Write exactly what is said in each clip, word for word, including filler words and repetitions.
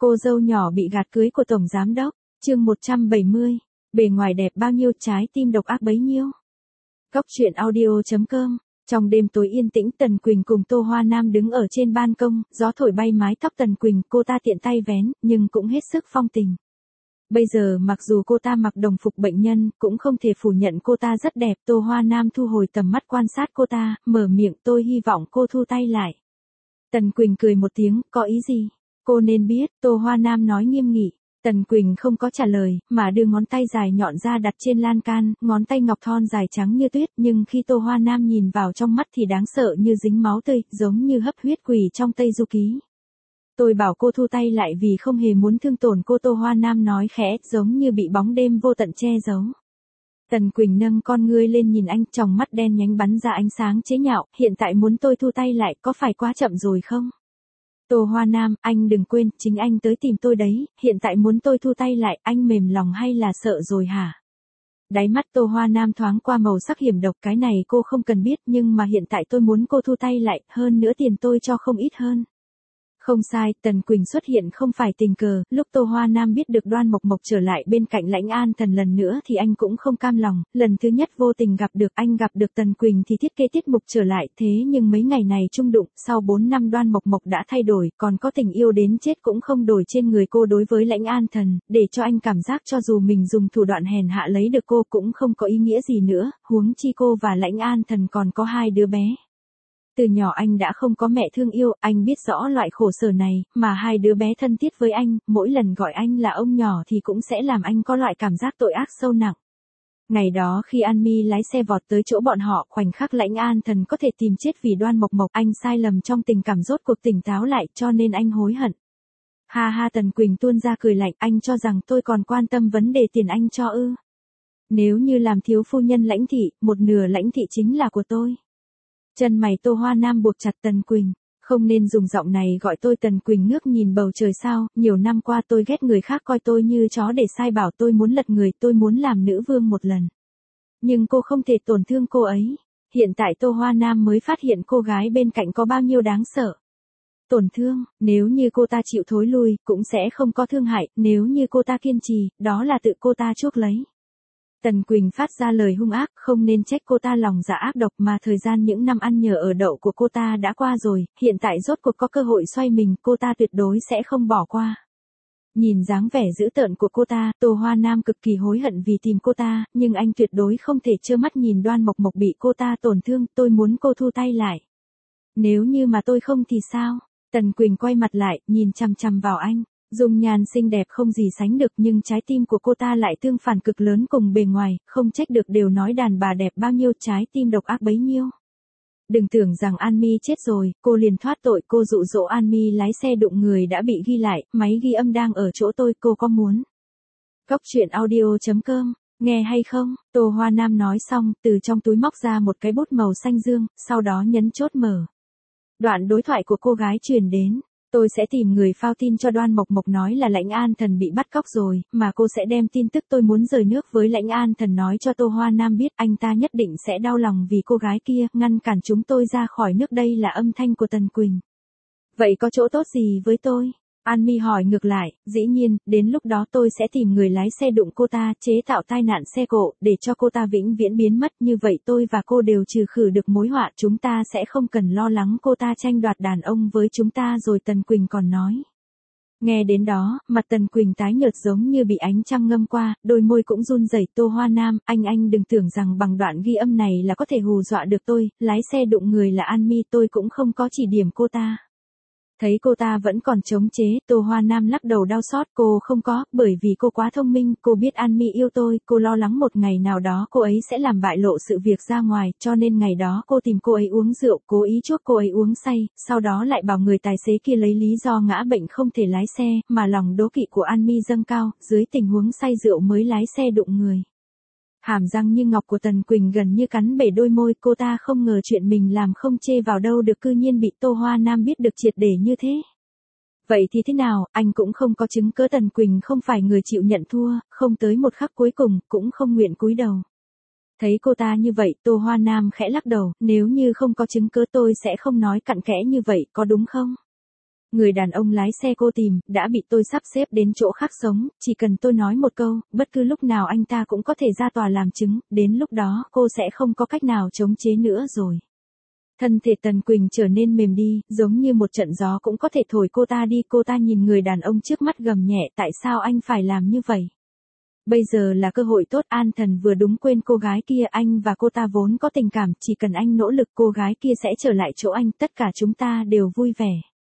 Cô dâu nhỏ bị gạt cưới của tổng giám đốc, chương một trăm bảy mươi, bề ngoài đẹp bao nhiêu trái tim độc ác bấy nhiêu. Góc truyện audio chấm com. Trong đêm tối yên tĩnh, Tần Quỳnh cùng Tô Hoa Nam đứng ở trên ban công, gió thổi bay mái tóc Tần Quỳnh, cô ta tiện tay vén, nhưng cũng hết sức phong tình. Bây giờ mặc dù cô ta mặc đồng phục bệnh nhân, cũng không thể phủ nhận cô ta rất đẹp. Tô Hoa Nam thu hồi tầm mắt quan sát cô ta, mở miệng, tôi hy vọng cô thu tay lại. Tần Quỳnh cười một tiếng, có ý gì? Cô nên biết, Tô Hoa Nam nói nghiêm nghị. Tần Quỳnh không có trả lời, mà đưa ngón tay dài nhọn ra đặt trên lan can, ngón tay ngọc thon dài trắng như tuyết, nhưng khi Tô Hoa Nam nhìn vào trong mắt thì đáng sợ như dính máu tươi, giống như hấp huyết quỷ trong Tây Du Ký. Tôi bảo cô thu tay lại vì không hề muốn thương tổn cô, Tô Hoa Nam nói khẽ, giống như bị bóng đêm vô tận che giấu. Tần Quỳnh nâng con ngươi lên nhìn anh, tròng mắt đen nhánh bắn ra ánh sáng chế nhạo, hiện tại muốn tôi thu tay lại, có phải quá chậm rồi không? Tô Hoa Nam, anh đừng quên, chính anh tới tìm tôi đấy, hiện tại muốn tôi thu tay lại, anh mềm lòng hay là sợ rồi hả? Đáy mắt Tô Hoa Nam thoáng qua màu sắc hiểm độc, cái này cô không cần biết, nhưng mà hiện tại tôi muốn cô thu tay lại, hơn nữa tiền tôi cho không ít hơn. Không sai, Tần Quỳnh xuất hiện không phải tình cờ, lúc Tô Hoa Nam biết được Đoan Mộc Mộc trở lại bên cạnh Lãnh An Thần lần nữa thì anh cũng không cam lòng, lần thứ nhất vô tình gặp được anh gặp được Tần Quỳnh thì thiết kế tiết mục trở lại, thế nhưng mấy ngày này chung đụng, sau bốn năm Đoan Mộc Mộc đã thay đổi, còn có tình yêu đến chết cũng không đổi trên người cô đối với Lãnh An Thần, để cho anh cảm giác cho dù mình dùng thủ đoạn hèn hạ lấy được cô cũng không có ý nghĩa gì nữa, huống chi cô và Lãnh An Thần còn có hai đứa bé. Từ nhỏ anh đã không có mẹ thương yêu, anh biết rõ loại khổ sở này, mà hai đứa bé thân thiết với anh, mỗi lần gọi anh là ông nhỏ thì cũng sẽ làm anh có loại cảm giác tội ác sâu nặng. Ngày đó khi An Mi lái xe vọt tới chỗ bọn họ, khoảnh khắc Lãnh An Thần có thể tìm chết vì Đoan Mộc Mộc, anh sai lầm trong tình cảm rốt cuộc tỉnh táo lại, cho nên anh hối hận. Ha ha, Tần Quỳnh tuôn ra cười lạnh, anh cho rằng tôi còn quan tâm vấn đề tiền anh cho ư? Nếu như làm thiếu phu nhân Lãnh thị, một nửa Lãnh thị chính là của tôi. Chân mày Tô Hoa Nam buộc chặt. Tần Quỳnh, không nên dùng giọng này gọi tôi. Tần Quỳnh ngước nhìn bầu trời sao, nhiều năm qua tôi ghét người khác coi tôi như chó để sai bảo, tôi muốn lật người, tôi muốn làm nữ vương một lần. Nhưng cô không thể tổn thương cô ấy. Hiện tại Tô Hoa Nam mới phát hiện cô gái bên cạnh có bao nhiêu đáng sợ. Tổn thương, nếu như cô ta chịu thối lui, cũng sẽ không có thương hại, nếu như cô ta kiên trì, đó là tự cô ta chuốc lấy. Tần Quỳnh phát ra lời hung ác, không nên trách cô ta lòng dạ ác độc, mà thời gian những năm ăn nhờ ở đậu của cô ta đã qua rồi, hiện tại rốt cuộc có cơ hội xoay mình, cô ta tuyệt đối sẽ không bỏ qua. Nhìn dáng vẻ dữ tợn của cô ta, Tô Hoa Nam cực kỳ hối hận vì tìm cô ta, nhưng anh tuyệt đối không thể trơ mắt nhìn Đoan Mộc Mộc bị cô ta tổn thương, tôi muốn cô thu tay lại. Nếu như mà tôi không thì sao? Tần Quỳnh quay mặt lại, nhìn chằm chằm vào anh. Dung nhan xinh đẹp không gì sánh được, nhưng trái tim của cô ta lại tương phản cực lớn cùng bề ngoài, không trách được đều nói đàn bà đẹp bao nhiêu trái tim độc ác bấy nhiêu. Đừng tưởng rằng An Mi chết rồi, cô liền thoát tội, cô dụ dỗ An Mi lái xe đụng người đã bị ghi lại, máy ghi âm đang ở chỗ tôi, cô có muốn? Góc truyện audio chấm com, nghe hay không? Tô Hoa Nam nói xong, từ trong túi móc ra một cái bút màu xanh dương, sau đó nhấn chốt mở. Đoạn đối thoại của cô gái truyền đến. Tôi sẽ tìm người phao tin cho Đoan Mộc Mộc nói là Lãnh An Thần bị bắt cóc rồi, mà cô sẽ đem tin tức tôi muốn rời nước với Lãnh An Thần nói cho Tô Hoa Nam biết, anh ta nhất định sẽ đau lòng vì cô gái kia, ngăn cản chúng tôi ra khỏi nước. Đây là âm thanh của Tần Quỳnh. Vậy có chỗ tốt gì với tôi? An Mi hỏi ngược lại, dĩ nhiên, đến lúc đó tôi sẽ tìm người lái xe đụng cô ta, chế tạo tai nạn xe cộ, để cho cô ta vĩnh viễn biến mất, như vậy tôi và cô đều trừ khử được mối họa, chúng ta sẽ không cần lo lắng cô ta tranh đoạt đàn ông với chúng ta rồi. Tần Quỳnh còn nói. Nghe đến đó, mặt Tần Quỳnh tái nhợt giống như bị ánh trăng ngâm qua, đôi môi cũng run rẩy. Tô Hoa Nam, anh anh đừng tưởng rằng bằng đoạn ghi âm này là có thể hù dọa được tôi, lái xe đụng người là An Mi, tôi cũng không có chỉ điểm cô ta. Thấy cô ta vẫn còn chống chế, Tô Hoa Nam lắc đầu đau xót, cô không có, bởi vì cô quá thông minh, cô biết An Mi yêu tôi, cô lo lắng một ngày nào đó cô ấy sẽ làm bại lộ sự việc ra ngoài, cho nên ngày đó cô tìm cô ấy uống rượu, cố ý chuốc cô ấy uống say, sau đó lại bảo người tài xế kia lấy lý do ngã bệnh không thể lái xe, mà lòng đố kỵ của An Mi dâng cao, dưới tình huống say rượu mới lái xe đụng người. Hàm răng như ngọc của Tần Quỳnh gần như cắn bể đôi môi, cô ta không ngờ chuyện mình làm không chê vào đâu được, cư nhiên bị Tô Hoa Nam biết được triệt để như thế. Vậy thì thế nào, anh cũng không có chứng cớ. Tần Quỳnh không phải người chịu nhận thua, không tới một khắc cuối cùng, cũng không nguyện cúi đầu. Thấy cô ta như vậy, Tô Hoa Nam khẽ lắc đầu, nếu như không có chứng cớ tôi sẽ không nói cặn kẽ như vậy, có đúng không? Người đàn ông lái xe cô tìm, đã bị tôi sắp xếp đến chỗ khác sống, chỉ cần tôi nói một câu, bất cứ lúc nào anh ta cũng có thể ra tòa làm chứng, đến lúc đó cô sẽ không có cách nào chống chế nữa rồi. Thân thể Tần Quỳnh trở nên mềm đi, giống như một trận gió cũng có thể thổi cô ta đi. Cô ta nhìn người đàn ông trước mắt gầm nhẹ, tại sao anh phải làm như vậy? Bây giờ là cơ hội tốt, An Thần vừa đúng quên cô gái kia, anh và cô ta vốn có tình cảm, chỉ cần anh nỗ lực cô gái kia sẽ trở lại chỗ anh, tất cả chúng ta đều vui vẻ.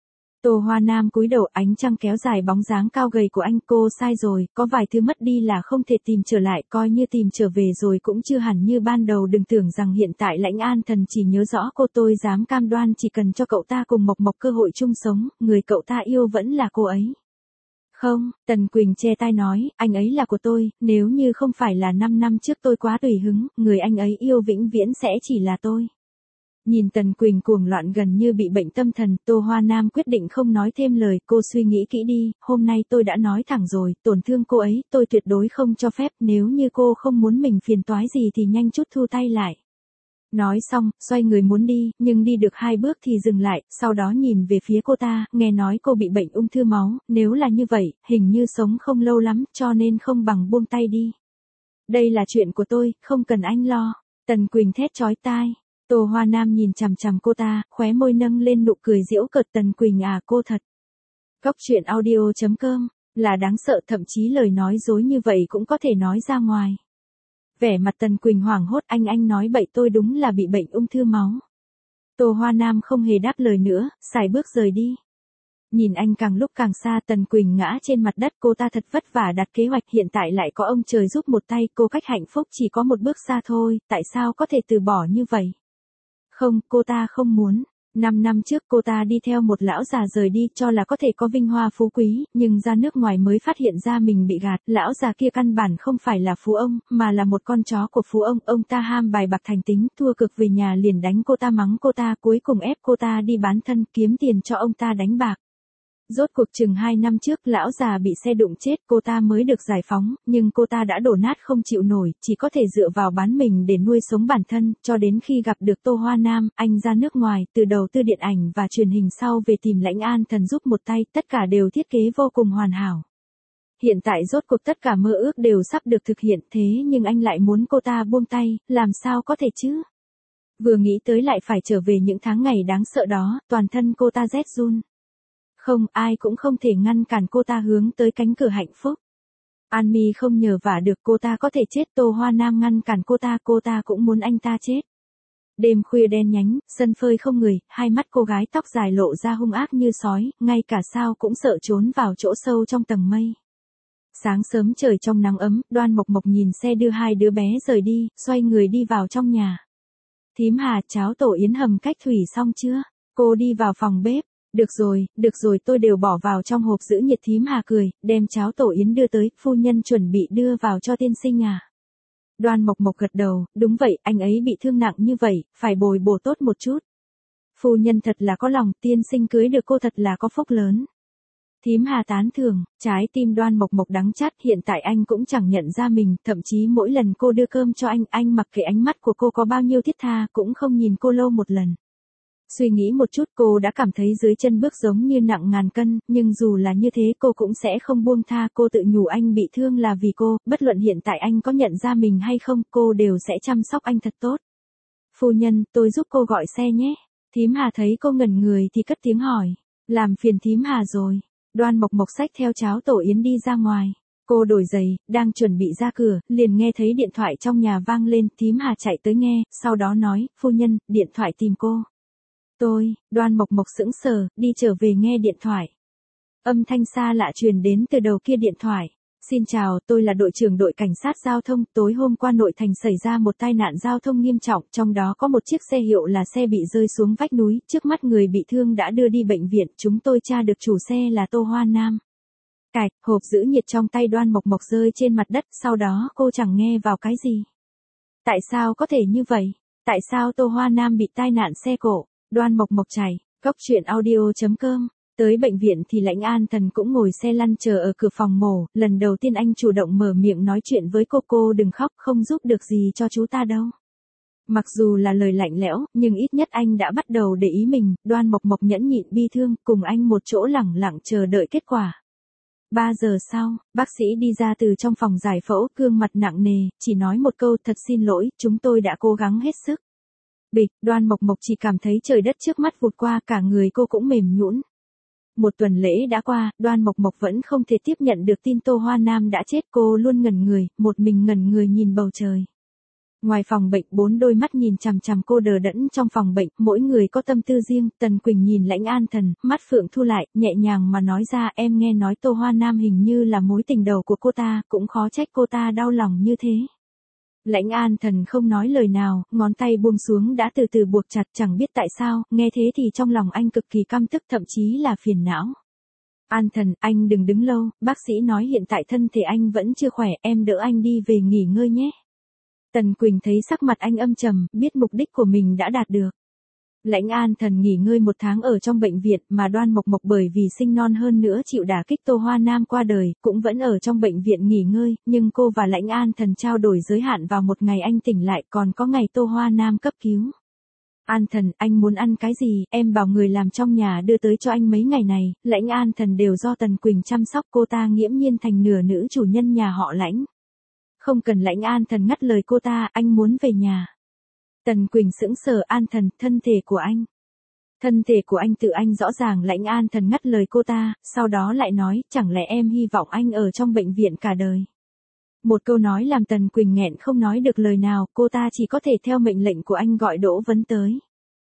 Tô Hoa Nam cúi đầu, ánh trăng kéo dài bóng dáng cao gầy của anh. Cô sai rồi, có vài thứ mất đi là không thể tìm trở lại, coi như tìm trở về rồi cũng chưa hẳn như ban đầu. Đừng tưởng rằng hiện tại Lãnh An Thần chỉ nhớ rõ cô, tôi dám cam đoan chỉ cần cho cậu ta cùng Mộc Mộc cơ hội chung sống, người cậu ta yêu vẫn là cô ấy. Không, Tần Quỳnh che tai nói, anh ấy là của tôi, nếu như không phải là năm năm trước tôi quá tùy hứng, người anh ấy yêu vĩnh viễn sẽ chỉ là tôi. Nhìn Tần Quỳnh cuồng loạn gần như bị bệnh tâm thần, Tô Hoa Nam quyết định không nói thêm lời. Cô suy nghĩ kỹ đi, hôm nay tôi đã nói thẳng rồi, tổn thương cô ấy, tôi tuyệt đối không cho phép, nếu như cô không muốn mình phiền toái gì thì nhanh chút thu tay lại. Nói xong, xoay người muốn đi, nhưng đi được hai bước thì dừng lại, sau đó nhìn về phía cô ta, nghe nói cô bị bệnh ung thư máu, nếu là như vậy, hình như sống không lâu lắm, cho nên không bằng buông tay đi. Đây là chuyện của tôi, không cần anh lo. Tần Quỳnh thét chói tai. Tô Hoa Nam nhìn chằm chằm cô ta, khóe môi nâng lên nụ cười giễu cợt. Tần Quỳnh à, cô thật. Góc truyện audio chấm com, là đáng sợ, thậm chí lời nói dối như vậy cũng có thể nói ra ngoài. Vẻ mặt Tần Quỳnh hoảng hốt, anh anh nói bậy, tôi đúng là bị bệnh ung thư máu. Tô Hoa Nam không hề đáp lời nữa, sải bước rời đi. Nhìn anh càng lúc càng xa, Tần Quỳnh ngã trên mặt đất. Cô ta thật vất vả đặt kế hoạch, hiện tại lại có ông trời giúp một tay, cô cách hạnh phúc chỉ có một bước xa thôi, tại sao có thể từ bỏ như vậy? Không, cô ta không muốn. Năm năm trước cô ta đi theo một lão già rời đi, cho là có thể có vinh hoa phú quý, nhưng ra nước ngoài mới phát hiện ra mình bị gạt. Lão già kia căn bản không phải là phú ông, mà là một con chó của phú ông. Ông ta ham bài bạc thành tính, thua cực về nhà liền đánh cô ta, mắng cô ta, cuối cùng ép cô ta đi bán thân kiếm tiền cho ông ta đánh bạc. Rốt cuộc chừng hai năm trước, lão già bị xe đụng chết, cô ta mới được giải phóng, nhưng cô ta đã đổ nát không chịu nổi, chỉ có thể dựa vào bán mình để nuôi sống bản thân, cho đến khi gặp được Tô Hoa Nam, anh ra nước ngoài, từ đầu tư điện ảnh và truyền hình, sau về tìm Lãnh An Thần giúp một tay, tất cả đều thiết kế vô cùng hoàn hảo. Hiện tại rốt cuộc tất cả mơ ước đều sắp được thực hiện, thế nhưng anh lại muốn cô ta buông tay, làm sao có thể chứ? Vừa nghĩ tới lại phải trở về những tháng ngày đáng sợ đó, toàn thân cô ta rét run. Không, ai cũng không thể ngăn cản cô ta hướng tới cánh cửa hạnh phúc. An Mi không nhờ vả được, cô ta có thể chết, Tô Hoa Nam ngăn cản cô ta, cô ta cũng muốn anh ta chết. Đêm khuya đen nhánh, sân phơi không người, hai mắt cô gái tóc dài lộ ra hung ác như sói, ngay cả sao cũng sợ trốn vào chỗ sâu trong tầng mây. Sáng sớm trời trong nắng ấm, Đoan Mộc Mộc nhìn xe đưa hai đứa bé rời đi, xoay người đi vào trong nhà. Thím Hà, cháo tổ yến hầm cách thủy xong chưa? Cô đi vào phòng bếp. Được rồi, được rồi, tôi đều bỏ vào trong hộp giữ nhiệt. Thím Hà cười, đem cháo tổ yến đưa tới, phu nhân chuẩn bị đưa vào cho tiên sinh à? Đoan Mộc Mộc gật đầu, đúng vậy, anh ấy bị thương nặng như vậy, phải bồi bổ tốt một chút. Phu nhân thật là có lòng, tiên sinh cưới được cô thật là có phúc lớn. Thím Hà tán thưởng, trái tim Đoan Mộc Mộc đắng chát, hiện tại anh cũng chẳng nhận ra mình, thậm chí mỗi lần cô đưa cơm cho anh, anh mặc kệ ánh mắt của cô có bao nhiêu thiết tha, cũng không nhìn cô lâu một lần. Suy nghĩ một chút, cô đã cảm thấy dưới chân bước giống như nặng ngàn cân, nhưng dù là như thế cô cũng sẽ không buông tha. Cô tự nhủ anh bị thương là vì cô, bất luận hiện tại anh có nhận ra mình hay không, cô đều sẽ chăm sóc anh thật tốt. Phu nhân, tôi giúp cô gọi xe nhé. Thím Hà thấy cô ngẩn người thì cất tiếng hỏi, làm phiền thím Hà rồi. Đoan Mộc Mộc xách theo cháo tổ yến đi ra ngoài. Cô đổi giày, đang chuẩn bị ra cửa, liền nghe thấy điện thoại trong nhà vang lên. Thím Hà chạy tới nghe, sau đó nói, phu nhân, điện thoại tìm cô. Tôi, Đoan Mộc Mộc sững sờ, đi trở về nghe điện thoại. Âm thanh xa lạ truyền đến từ đầu kia điện thoại. Xin chào, tôi là đội trưởng đội cảnh sát giao thông, tối hôm qua nội thành xảy ra một tai nạn giao thông nghiêm trọng, trong đó có một chiếc xe hiệu là xe bị rơi xuống vách núi, trước mắt người bị thương đã đưa đi bệnh viện, chúng tôi tra được chủ xe là Tô Hoa Nam. Cạch, hộp giữ nhiệt trong tay Đoan Mộc Mộc rơi trên mặt đất, sau đó cô chẳng nghe vào cái gì. Tại sao có thể như vậy? Tại sao Tô Hoa Nam bị tai nạn xe cộ? Đoan Mộc Mộc chảy, góc truyện audio chấm com. Tới bệnh viện thì Lãnh An Thần cũng ngồi xe lăn chờ ở cửa phòng mổ, lần đầu tiên anh chủ động mở miệng nói chuyện với cô. Cô đừng khóc, không giúp được gì cho chú ta đâu. Mặc dù là lời lạnh lẽo, nhưng ít nhất anh đã bắt đầu để ý mình, Đoan Mộc Mộc nhẫn nhịn bi thương, cùng anh một chỗ lẳng lặng chờ đợi kết quả. Ba giờ sau, bác sĩ đi ra từ trong phòng giải phẫu, gương mặt nặng nề, chỉ nói một câu thật xin lỗi, chúng tôi đã cố gắng hết sức. Bịch, Đoan Mộc Mộc chỉ cảm thấy trời đất trước mắt vụt qua, cả người cô cũng mềm nhũn. Một tuần lễ đã qua, Đoan Mộc Mộc vẫn không thể tiếp nhận được tin Tô Hoa Nam đã chết, cô luôn ngẩn người, một mình ngẩn người nhìn bầu trời. Ngoài phòng bệnh, bốn đôi mắt nhìn chằm chằm cô đờ đẫn trong phòng bệnh, mỗi người có tâm tư riêng, Tần Quỳnh nhìn Lãnh An Thần, mắt phượng thu lại, nhẹ nhàng mà nói ra, em nghe nói Tô Hoa Nam hình như là mối tình đầu của cô ta, cũng khó trách cô ta đau lòng như thế. Lãnh An Thần không nói lời nào, ngón tay buông xuống đã từ từ buộc chặt, chẳng biết tại sao, nghe thế thì trong lòng anh cực kỳ căm tức, thậm chí là phiền não. An Thần, anh đừng đứng lâu, bác sĩ nói hiện tại thân thể anh vẫn chưa khỏe, em đỡ anh đi về nghỉ ngơi nhé. Tần Quỳnh thấy sắc mặt anh âm trầm, biết mục đích của mình đã đạt được. Lãnh An Thần nghỉ ngơi một tháng ở trong bệnh viện, mà Đoan Mộc Mộc bởi vì sinh non hơn nữa chịu đả kích Tô Hoa Nam qua đời, cũng vẫn ở trong bệnh viện nghỉ ngơi, nhưng cô và Lãnh An Thần trao đổi giới hạn vào một ngày anh tỉnh lại, còn có ngày Tô Hoa Nam cấp cứu. An Thần, anh muốn ăn cái gì, em bảo người làm trong nhà đưa tới cho anh mấy ngày này, Lãnh An Thần đều do Tần Quỳnh chăm sóc, cô ta nghiễm nhiên thành nửa nữ chủ nhân nhà họ Lãnh. Không cần Lãnh An Thần ngắt lời cô ta, anh muốn về nhà. Tần Quỳnh sững sờ, An Thần, thân thể của anh. Thân thể của anh tự anh rõ ràng, Lãnh An Thần ngắt lời cô ta, sau đó lại nói, chẳng lẽ em hy vọng anh ở trong bệnh viện cả đời. Một câu nói làm Tần Quỳnh nghẹn không nói được lời nào, cô ta chỉ có thể theo mệnh lệnh của anh gọi Đỗ Vấn tới.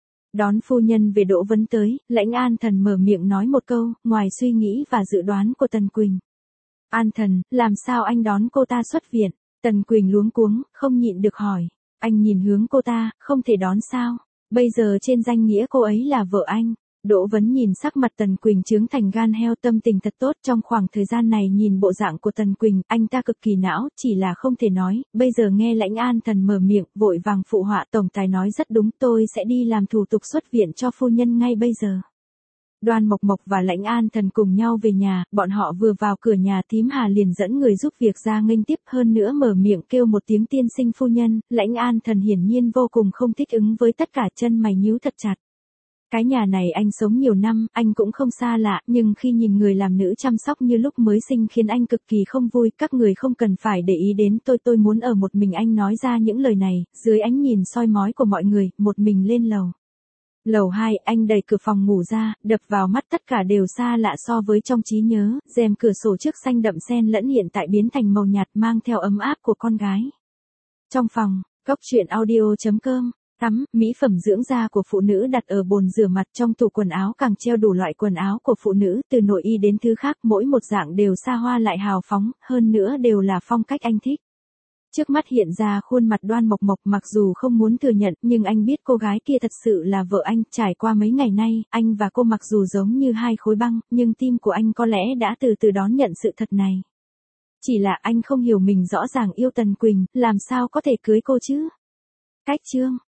Đón phu nhân về. Đỗ Vấn tới, Lãnh An Thần mở miệng nói một câu, ngoài suy nghĩ và dự đoán của Tần Quỳnh. An Thần, làm sao anh đón cô ta xuất viện? Tần Quỳnh luống cuống, không nhịn được hỏi. Anh nhìn hướng cô ta, không thể đón sao? Bây giờ trên danh nghĩa cô ấy là vợ anh. Đỗ Vấn nhìn sắc mặt Tần Quỳnh trướng thành gan heo, tâm tình thật tốt, trong khoảng thời gian này nhìn bộ dạng của Tần Quỳnh, anh ta cực kỳ não, chỉ là không thể nói, bây giờ nghe Lãnh An Thần mở miệng, vội vàng phụ họa, tổng tài nói rất đúng, tôi sẽ đi làm thủ tục xuất viện cho phu nhân ngay bây giờ. Đoan Mộc Mộc và Lãnh An Thần cùng nhau về nhà, bọn họ vừa vào cửa nhà, Thím Hà liền dẫn người giúp việc ra nghênh tiếp, hơn nữa mở miệng kêu một tiếng tiên sinh phu nhân. Lãnh An Thần hiển nhiên vô cùng không thích ứng với tất cả, chân mày nhíu thật chặt. Cái nhà này anh sống nhiều năm, anh cũng không xa lạ, nhưng khi nhìn người làm nữ chăm sóc như lúc mới sinh khiến anh cực kỳ không vui, các người không cần phải để ý đến tôi, tôi muốn ở một mình. Anh nói ra những lời này, dưới ánh nhìn soi mói của mọi người, một mình lên lầu. Lầu hai, anh đẩy cửa phòng ngủ ra, đập vào mắt tất cả đều xa lạ so với trong trí nhớ, rèm cửa sổ trước xanh đậm xen lẫn hiện tại biến thành màu nhạt, mang theo ấm áp của con gái. Trong phòng, Cốc Truyện Audio chấm com, tắm, mỹ phẩm dưỡng da của phụ nữ đặt ở bồn rửa mặt, trong tủ quần áo càng treo đủ loại quần áo của phụ nữ, từ nội y đến thứ khác, mỗi một dạng đều xa hoa lại hào phóng, hơn nữa đều là phong cách anh thích. Trước mắt hiện ra khuôn mặt Đoan Mộc Mộc, mặc dù không muốn thừa nhận, nhưng anh biết cô gái kia thật sự là vợ anh, trải qua mấy ngày nay, anh và cô mặc dù giống như hai khối băng, nhưng tim của anh có lẽ đã từ từ đón nhận sự thật này. Chỉ là anh không hiểu mình rõ ràng yêu Tần Quỳnh, làm sao có thể cưới cô chứ? Cách chương